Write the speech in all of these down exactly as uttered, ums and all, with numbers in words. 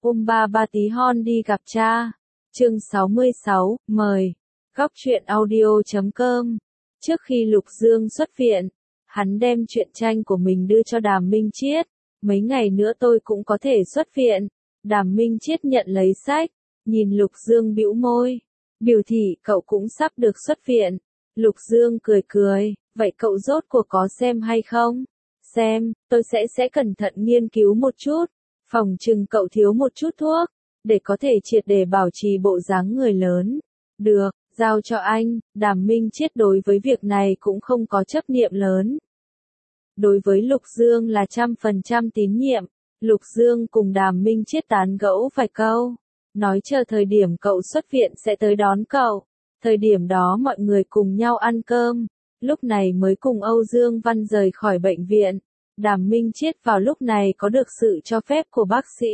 Ôm ba ba tí hon đi gặp cha. Chương sáu mươi sáu, mời. Góc truyện audio chấm com. Trước khi Lục Dương xuất viện, hắn đem truyện tranh của mình đưa cho Đàm Minh Chiết. Mấy ngày nữa tôi cũng có thể xuất viện. Đàm Minh Chiết nhận lấy sách, nhìn Lục Dương bĩu môi. Biểu thị cậu cũng sắp được xuất viện. Lục Dương cười cười, vậy cậu rốt cuộc có xem hay không? Xem, tôi sẽ sẽ cẩn thận nghiên cứu một chút. Phòng chừng cậu thiếu một chút thuốc, để có thể triệt để bảo trì bộ dáng người lớn. Được, giao cho anh. Đàm Minh Chiết đối với việc này cũng không có chấp niệm lớn. Đối với Lục Dương là trăm phần trăm tín nhiệm. Lục Dương cùng Đàm Minh Chiết tán gẫu vài câu, nói chờ thời điểm cậu xuất viện sẽ tới đón cậu. Thời điểm đó mọi người cùng nhau ăn cơm, lúc này mới cùng Âu Dương Văn rời khỏi bệnh viện. Đàm Minh Chiết vào lúc này có được sự cho phép của bác sĩ,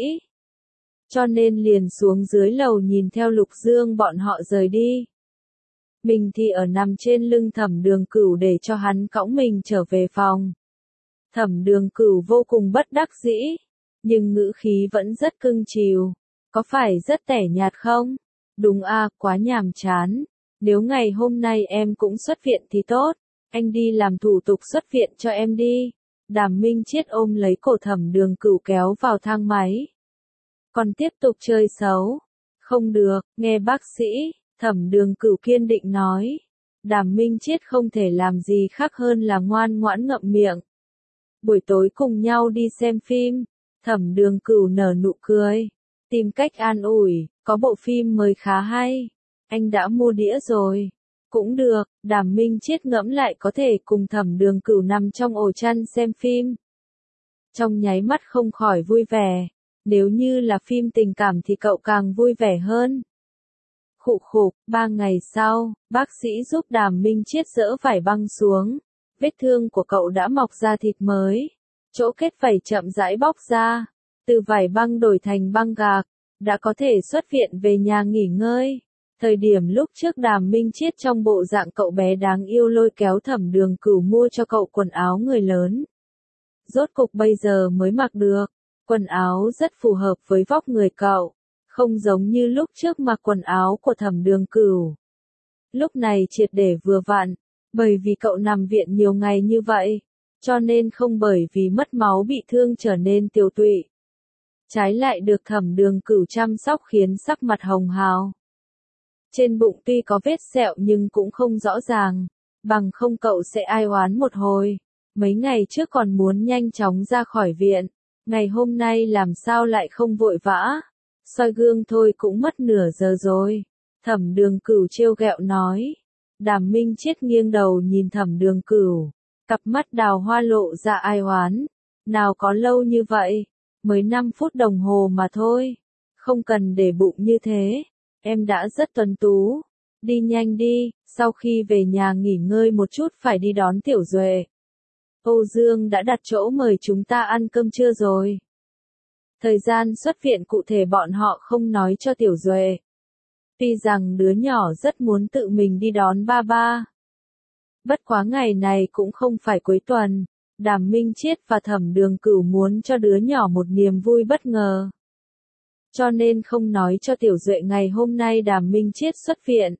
cho nên liền xuống dưới lầu nhìn theo Lục Dương bọn họ rời đi. Mình thì ở nằm trên lưng Thẩm Đường Cửu để cho hắn cõng mình trở về phòng. Thẩm Đường Cửu vô cùng bất đắc dĩ, nhưng ngữ khí vẫn rất cưng chiều. Có phải rất tẻ nhạt không? Đúng a, quá nhàm chán. Nếu ngày hôm nay em cũng xuất viện thì tốt, anh đi làm thủ tục xuất viện cho em đi. Đàm Minh Chiết ôm lấy cổ Thẩm Đường Cửu kéo vào thang máy. Còn tiếp tục chơi xấu? Không được, nghe bác sĩ. Thẩm Đường Cửu kiên định nói. Đàm Minh Chiết không thể làm gì khác hơn là ngoan ngoãn ngậm miệng. Buổi tối cùng nhau đi xem phim. Thẩm Đường Cửu nở nụ cười, tìm cách an ủi, có bộ phim mới khá hay. Anh đã mua đĩa rồi. Cũng được. Đàm Minh Chiết ngẫm lại có thể cùng Thẩm Đường Cửu nằm trong ổ chăn xem phim. Trong nháy mắt không khỏi vui vẻ. Nếu như là phim tình cảm thì cậu càng vui vẻ hơn. Khụ khục. Ba ngày sau, bác sĩ giúp Đàm Minh Chiết dỡ vải băng xuống. Vết thương của cậu đã mọc ra thịt mới. Chỗ kết vảy chậm rãi bóc ra. Từ vải băng đổi thành băng gạc. Đã có thể xuất viện về nhà nghỉ ngơi. Thời điểm lúc trước Đàm Minh Chiết trong bộ dạng cậu bé đáng yêu lôi kéo Thẩm Đường Cửu mua cho cậu quần áo người lớn. Rốt cục bây giờ mới mặc được. Quần áo rất phù hợp với vóc người cậu. Không giống như lúc trước mặc quần áo của Thẩm Đường Cửu. Lúc này triệt để vừa vặn. Bởi vì cậu nằm viện nhiều ngày như vậy. Cho nên không bởi vì mất máu bị thương trở nên tiều tụy. Trái lại được Thẩm Đường Cửu chăm sóc khiến sắc mặt hồng hào. Trên bụng tuy có vết sẹo nhưng cũng không rõ ràng. Bằng không cậu sẽ ai oán một hồi. Mấy ngày trước còn muốn nhanh chóng ra khỏi viện. Ngày hôm nay làm sao lại không vội vã. Soi gương thôi cũng mất nửa giờ rồi. Thẩm Đường Cửu trêu ghẹo nói. Đàm Minh Chiết nghiêng đầu nhìn Thẩm Đường Cửu. Cặp mắt đào hoa lộ ra ai oán. Nào có lâu như vậy. Mới năm phút đồng hồ mà thôi. Không cần để bụng như thế. Em đã rất tuấn tú. Đi nhanh đi, sau khi về nhà nghỉ ngơi một chút phải đi đón Tiểu Duệ. Âu Dương đã đặt chỗ mời chúng ta ăn cơm trưa rồi. Thời gian xuất viện cụ thể bọn họ không nói cho Tiểu Duệ. Tuy rằng đứa nhỏ rất muốn tự mình đi đón ba ba. Bất quá ngày này cũng không phải cuối tuần. Đàm Minh Chiết và Thẩm Đường Cửu muốn cho đứa nhỏ một niềm vui bất ngờ. Cho nên không nói cho Tiểu Duệ ngày hôm nay Đàm Minh Chiết xuất viện.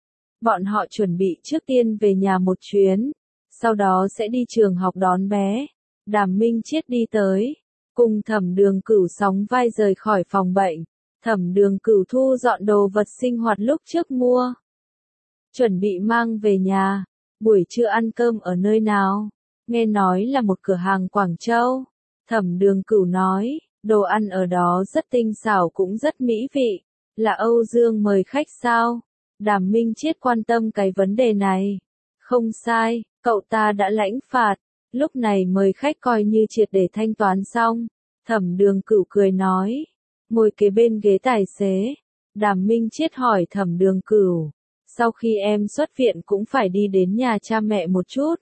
Bọn họ chuẩn bị trước tiên về nhà một chuyến. Sau đó sẽ đi trường học đón bé. Đàm Minh Chiết đi tới. Cùng Thẩm Đường Cửu sóng vai rời khỏi phòng bệnh. Thẩm Đường Cửu thu dọn đồ vật sinh hoạt lúc trước mua. Chuẩn bị mang về nhà. Buổi trưa ăn cơm ở nơi nào? Nghe nói là một cửa hàng Quảng Châu. Thẩm Đường Cửu nói, đồ ăn ở đó rất tinh xảo cũng rất mỹ vị. Là Âu Dương mời khách sao? Đàm Minh Chiết quan tâm cái vấn đề này. Không sai, cậu ta đã lãnh phạt. Lúc này mời khách coi như triệt để thanh toán xong. Thẩm Đường Cửu cười nói. Ngồi kế bên ghế tài xế. Đàm Minh Chiết hỏi Thẩm Đường Cửu. Sau khi em xuất viện cũng phải đi đến nhà cha mẹ một chút.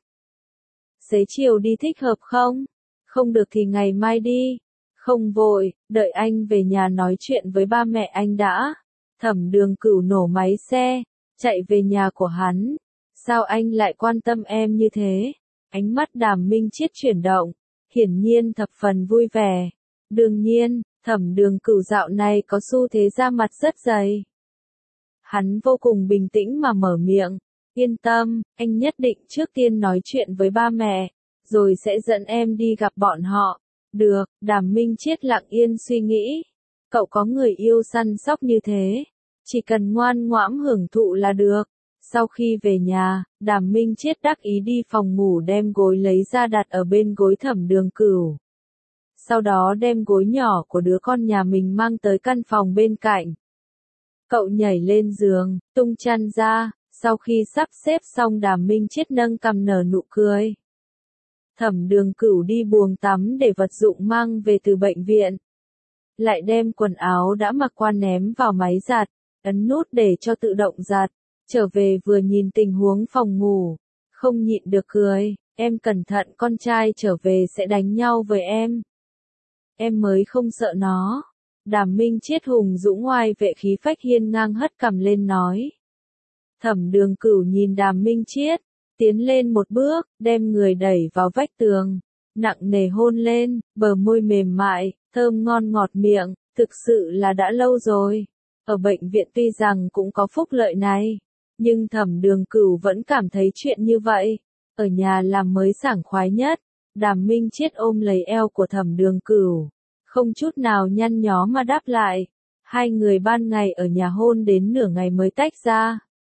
Xế chiều đi thích hợp không? Không được thì ngày mai đi. Không vội, đợi anh về nhà nói chuyện với ba mẹ anh đã. Thẩm Đường Cửu nổ máy xe, chạy về nhà của hắn. Sao anh lại quan tâm em như thế? Ánh mắt Đàm Minh Chiết chuyển động, hiển nhiên thập phần vui vẻ. Đương nhiên, Thẩm Đường Cửu dạo này có xu thế da mặt rất dày. Hắn vô cùng bình tĩnh mà mở miệng, yên tâm, anh nhất định trước tiên nói chuyện với ba mẹ, rồi sẽ dẫn em đi gặp bọn họ. Được, Đàm Minh Chiết lặng yên suy nghĩ. Cậu có người yêu săn sóc như thế, chỉ cần ngoan ngoãn hưởng thụ là được. Sau khi về nhà, Đàm Minh Chiết đắc ý đi phòng ngủ đem gối lấy ra đặt ở bên gối Thẩm Đường Cửu. Sau đó đem gối nhỏ của đứa con nhà mình mang tới căn phòng bên cạnh. Cậu nhảy lên giường, tung chăn ra, sau khi sắp xếp xong Đàm Minh Chiết nâng cằm nở nụ cười. Thẩm Đường Cửu đi buồng tắm để vật dụng mang về từ bệnh viện. Lại đem quần áo đã mặc qua ném vào máy giặt, ấn nút để cho tự động giặt. Trở về vừa nhìn tình huống phòng ngủ, không nhịn được cười, em cẩn thận con trai trở về sẽ đánh nhau với em. Em mới không sợ nó. Đàm Minh Chiết hùng dũng oai vệ khí phách hiên ngang hất cằm lên nói. Thẩm Đường Cửu nhìn Đàm Minh Chiết, tiến lên một bước, đem người đẩy vào vách tường, nặng nề hôn lên, bờ môi mềm mại, thơm ngon ngọt miệng, thực sự là đã lâu rồi. Ở bệnh viện tuy rằng cũng có phúc lợi này, nhưng Thẩm Đường Cửu vẫn cảm thấy chuyện như vậy, ở nhà làm mới sảng khoái nhất. Đàm Minh Chiết ôm lấy eo của Thẩm Đường Cửu, không chút nào nhăn nhó mà đáp lại. Hai người ban ngày ở nhà hôn đến nửa ngày mới tách ra.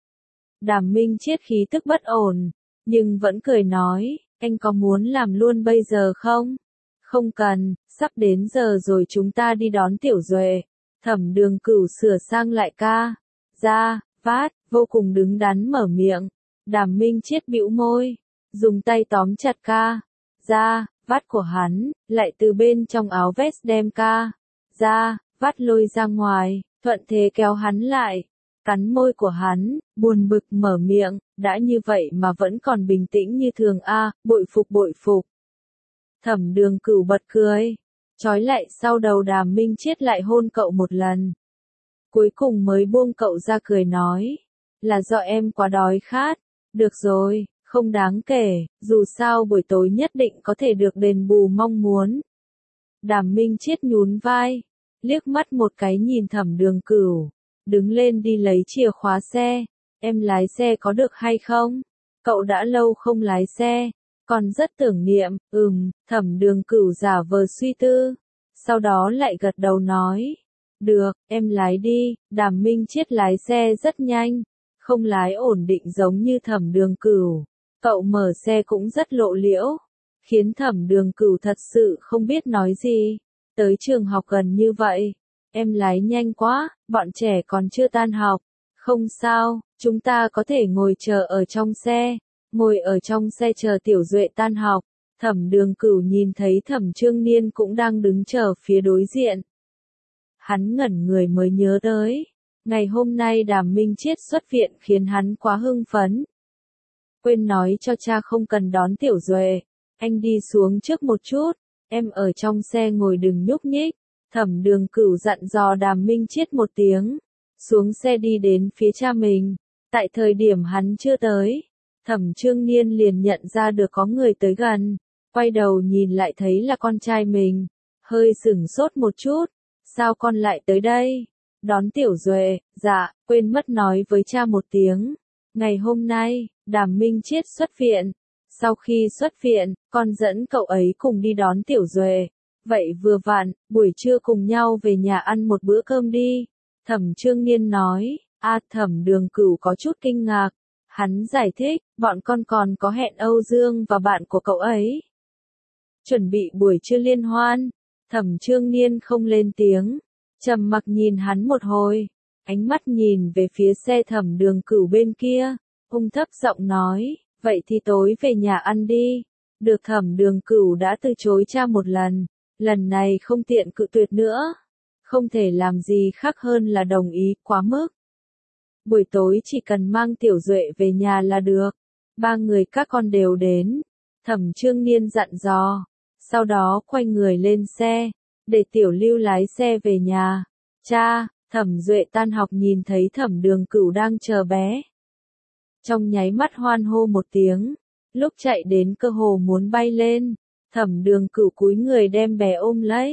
Đàm Minh Chiết khí tức bất ổn, nhưng vẫn cười nói, anh có muốn làm luôn bây giờ không? Không cần, sắp đến giờ rồi chúng ta đi đón Tiểu Duệ. Thẩm Đường Cửu sửa sang lại ca, ra, vát, vô cùng đứng đắn mở miệng. Đàm Minh Chiết bĩu môi, dùng tay tóm chặt ca, ra, vát của hắn, lại từ bên trong áo vest đem ca, ra, vát lôi ra ngoài, thuận thế kéo hắn lại. Cắn môi của hắn, buồn bực mở miệng, đã như vậy mà vẫn còn bình tĩnh như thường a, à, bội phục bội phục. Thẩm Đường Cửu bật cười, trói lại sau đầu Đàm Minh Chiết lại hôn cậu một lần. Cuối cùng mới buông cậu ra cười nói, là do em quá đói khát, được rồi, không đáng kể, dù sao buổi tối nhất định có thể được đền bù mong muốn. Đàm Minh Chiết nhún vai, liếc mắt một cái nhìn Thẩm Đường Cửu. Đứng lên đi lấy chìa khóa xe, em lái xe có được hay không? Cậu đã lâu không lái xe, còn rất tưởng niệm, ừm, Thẩm Đường Cửu giả vờ suy tư, sau đó lại gật đầu nói, được, em lái đi. Đàm Minh Chiết lái xe rất nhanh, không lái ổn định giống như Thẩm Đường Cửu, cậu mở xe cũng rất lộ liễu, khiến Thẩm Đường Cửu thật sự không biết nói gì, tới trường học gần như vậy. Em lái nhanh quá, bọn trẻ còn chưa tan học. Không sao, chúng ta có thể ngồi chờ ở trong xe. Ngồi ở trong xe chờ Tiểu Duệ tan học. Thẩm Đường Cửu nhìn thấy Thẩm Trương Niên cũng đang đứng chờ phía đối diện. Hắn ngẩn người mới nhớ tới. Ngày hôm nay Đàm Minh Chiết xuất viện khiến hắn quá hưng phấn. Quên nói cho cha không cần đón Tiểu Duệ. Anh đi xuống trước một chút. Em ở trong xe ngồi đừng nhúc nhích. Thẩm Đường Cửu dặn dò Đàm Minh Chiết một tiếng, xuống xe đi đến phía cha mình. Tại thời điểm hắn chưa tới, Thẩm Trương Niên liền nhận ra được có người tới gần, quay đầu nhìn lại thấy là con trai mình, hơi sửng sốt một chút, sao con lại tới đây? Đón Tiểu Duệ, dạ, quên mất nói với cha một tiếng. Ngày hôm nay, Đàm Minh Chiết xuất viện, sau khi xuất viện, con dẫn cậu ấy cùng đi đón Tiểu Duệ. Vậy vừa vặn, buổi trưa cùng nhau về nhà ăn một bữa cơm đi. Thẩm Trương Niên nói, a Thẩm Đường Cửu có chút kinh ngạc. Hắn giải thích, bọn con còn có hẹn Âu Dương và bạn của cậu ấy. Chuẩn bị buổi trưa liên hoan. Thẩm Trương Niên không lên tiếng, trầm mặc nhìn hắn một hồi, ánh mắt nhìn về phía xe Thẩm Đường Cửu bên kia, ung thấp giọng nói, vậy thì tối về nhà ăn đi. Được. Thẩm Đường Cửu đã từ chối cha một lần. Lần này không tiện cự tuyệt nữa, không thể làm gì khác hơn là đồng ý, quá mức. Buổi tối chỉ cần mang Tiểu Duệ về nhà là được, ba người các con đều đến, Thẩm Trương Niên dặn dò, sau đó quay người lên xe, để Tiểu Lưu lái xe về nhà. Cha, Thẩm Duệ tan học nhìn thấy Thẩm Đường Cửu đang chờ bé. Trong nháy mắt hoan hô một tiếng, lúc chạy đến cơ hồ muốn bay lên. Thẩm Đường Cửu cúi người đem bé ôm lấy,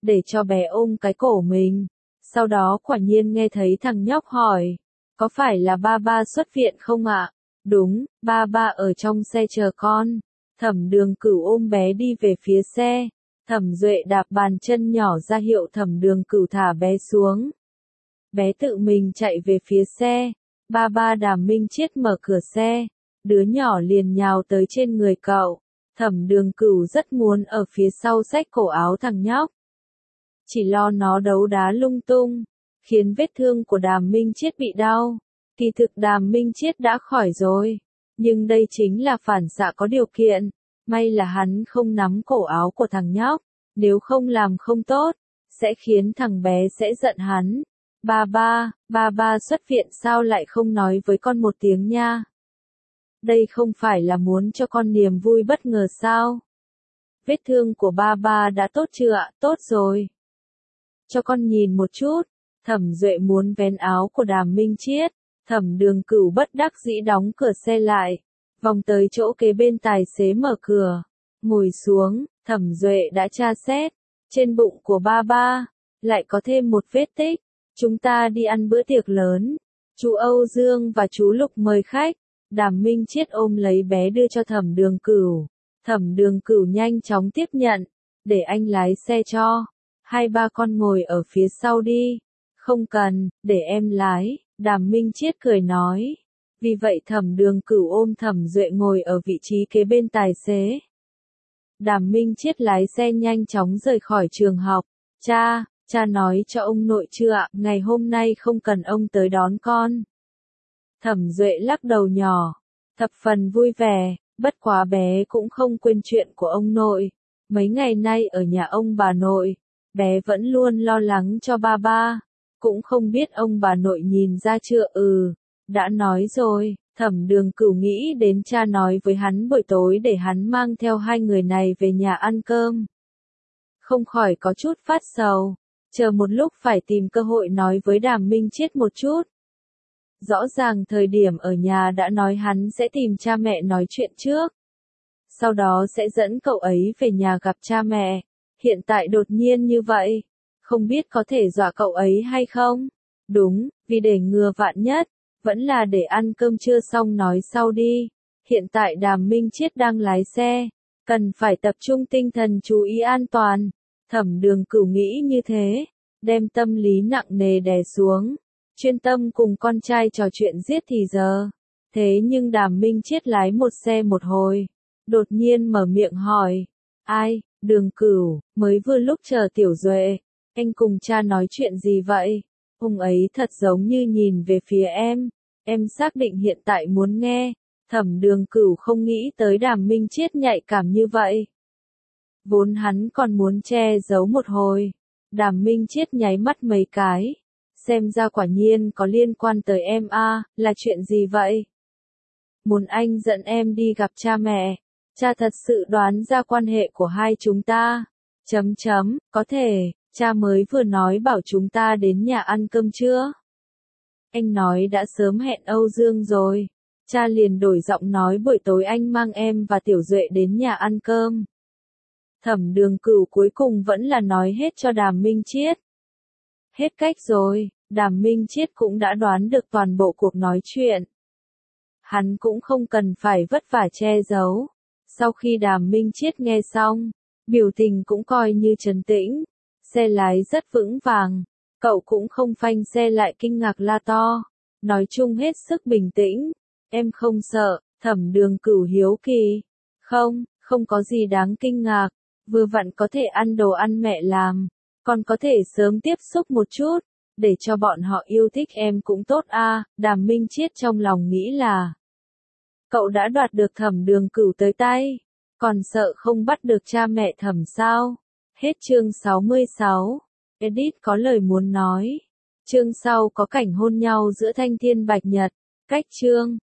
để cho bé ôm cái cổ mình. Sau đó quả nhiên nghe thấy thằng nhóc hỏi, có phải là ba ba xuất viện không ạ? Đúng, ba ba ở trong xe chờ con. Thẩm Đường Cửu ôm bé đi về phía xe. Thẩm Duệ đạp bàn chân nhỏ ra hiệu Thẩm Đường Cửu thả bé xuống. Bé tự mình chạy về phía xe. Ba ba Đàm Minh Chiết mở cửa xe. Đứa nhỏ liền nhào tới trên người cậu. Thẩm Đường Cửu rất muốn ở phía sau xách cổ áo thằng nhóc. Chỉ lo nó đấu đá lung tung, khiến vết thương của Đàm Minh Chiết bị đau. Kỳ thực Đàm Minh Chiết đã khỏi rồi. Nhưng đây chính là phản xạ có điều kiện. May là hắn không nắm cổ áo của thằng nhóc. Nếu không làm không tốt, sẽ khiến thằng bé sẽ giận hắn. Ba ba, ba ba xuất viện sao lại không nói với con một tiếng nha? Đây không phải là muốn cho con niềm vui bất ngờ sao? Vết thương của ba ba đã tốt chưa ạ? Tốt rồi. Cho con nhìn một chút. Thẩm Duệ muốn vén áo của Đàm Minh Chiết. Thẩm Đường Cửu bất đắc dĩ đóng cửa xe lại. Vòng tới chỗ kế bên tài xế mở cửa. Ngồi xuống, Thẩm Duệ đã tra xét. Trên bụng của ba ba, lại có thêm một vết tích. Chúng ta đi ăn bữa tiệc lớn. Chú Âu Dương và chú Lục mời khách. Đàm Minh Chiết ôm lấy bé đưa cho Thẩm Đường Cửu. Thẩm Đường Cửu nhanh chóng tiếp nhận. Để anh lái xe cho. Hai ba con ngồi ở phía sau đi. Không cần, để em lái. Đàm Minh Chiết cười nói. Vì vậy Thẩm Đường Cửu ôm Thẩm Duệ ngồi ở vị trí kế bên tài xế. Đàm Minh Chiết lái xe nhanh chóng rời khỏi trường học. Cha, cha nói cho ông nội chưa ạ, ngày hôm nay không cần ông tới đón con. Thẩm Duệ lắc đầu nhỏ, thập phần vui vẻ, bất quá bé cũng không quên chuyện của ông nội. Mấy ngày nay ở nhà ông bà nội, bé vẫn luôn lo lắng cho ba ba. Cũng không biết ông bà nội nhìn ra chưa. Ừ, đã nói rồi. Thẩm Đường Cửu nghĩ đến cha nói với hắn buổi tối để hắn mang theo hai người này về nhà ăn cơm. Không khỏi có chút phát sầu, chờ một lúc phải tìm cơ hội nói với Đàm Minh Chiết một chút. Rõ ràng thời điểm ở nhà đã nói hắn sẽ tìm cha mẹ nói chuyện trước. Sau đó sẽ dẫn cậu ấy về nhà gặp cha mẹ. Hiện tại đột nhiên như vậy, không biết có thể dọa cậu ấy hay không? Đúng, vì để ngừa vạn nhất. Vẫn là để ăn cơm trưa xong nói sau đi. Hiện tại Đàm Minh Chiết đang lái xe. Cần phải tập trung tinh thần chú ý an toàn. Thẩm Đường Cửu nghĩ như thế. Đem tâm lý nặng nề đè xuống. Chuyên tâm cùng con trai trò chuyện giết thì giờ. Thế nhưng Đàm Minh Chiết lái một xe một hồi. Đột nhiên mở miệng hỏi. Ai, Đường Cửu, mới vừa lúc chờ Tiểu Duệ. Anh cùng cha nói chuyện gì vậy? Ông ấy thật giống như nhìn về phía em. Em xác định hiện tại muốn nghe. Thẩm Đường Cửu không nghĩ tới Đàm Minh Chiết nhạy cảm như vậy. Vốn hắn còn muốn che giấu một hồi. Đàm Minh Chiết nháy mắt mấy cái. Xem ra quả nhiên có liên quan tới em a, là chuyện gì vậy? Muốn anh dẫn em đi gặp cha mẹ. Cha thật sự đoán ra quan hệ của hai chúng ta. Chấm chấm, có thể. Cha mới vừa nói bảo chúng ta đến nhà ăn cơm trưa. Anh nói đã sớm hẹn Âu Dương rồi. Cha liền đổi giọng nói buổi tối anh mang em và Tiểu Duệ đến nhà ăn cơm. Thẩm Đường Cửu cuối cùng vẫn là nói hết cho Đàm Minh Chiết. Hết cách rồi, Đàm Minh Chiết cũng đã đoán được toàn bộ cuộc nói chuyện. Hắn cũng không cần phải vất vả che giấu. Sau khi Đàm Minh Chiết nghe xong, biểu tình cũng coi như trấn tĩnh. Xe lái rất vững vàng, cậu cũng không phanh xe lại kinh ngạc la to. Nói chung hết sức bình tĩnh. Em không sợ, Thẩm Đường Cửu hiếu kỳ. Không, không có gì đáng kinh ngạc. Vừa vặn có thể ăn đồ ăn mẹ làm. Còn có thể sớm tiếp xúc một chút. Để cho bọn họ yêu thích em cũng tốt a. Đàm Minh Chiết trong lòng nghĩ là. Cậu đã đoạt được Thẩm Đường Cửu tới tay. Còn sợ không bắt được cha mẹ Thẩm sao? Hết chương sáu mươi sáu. Edit có lời muốn nói. Chương sau có cảnh hôn nhau giữa Thanh Thiên Bạch Nhật. Cách chương.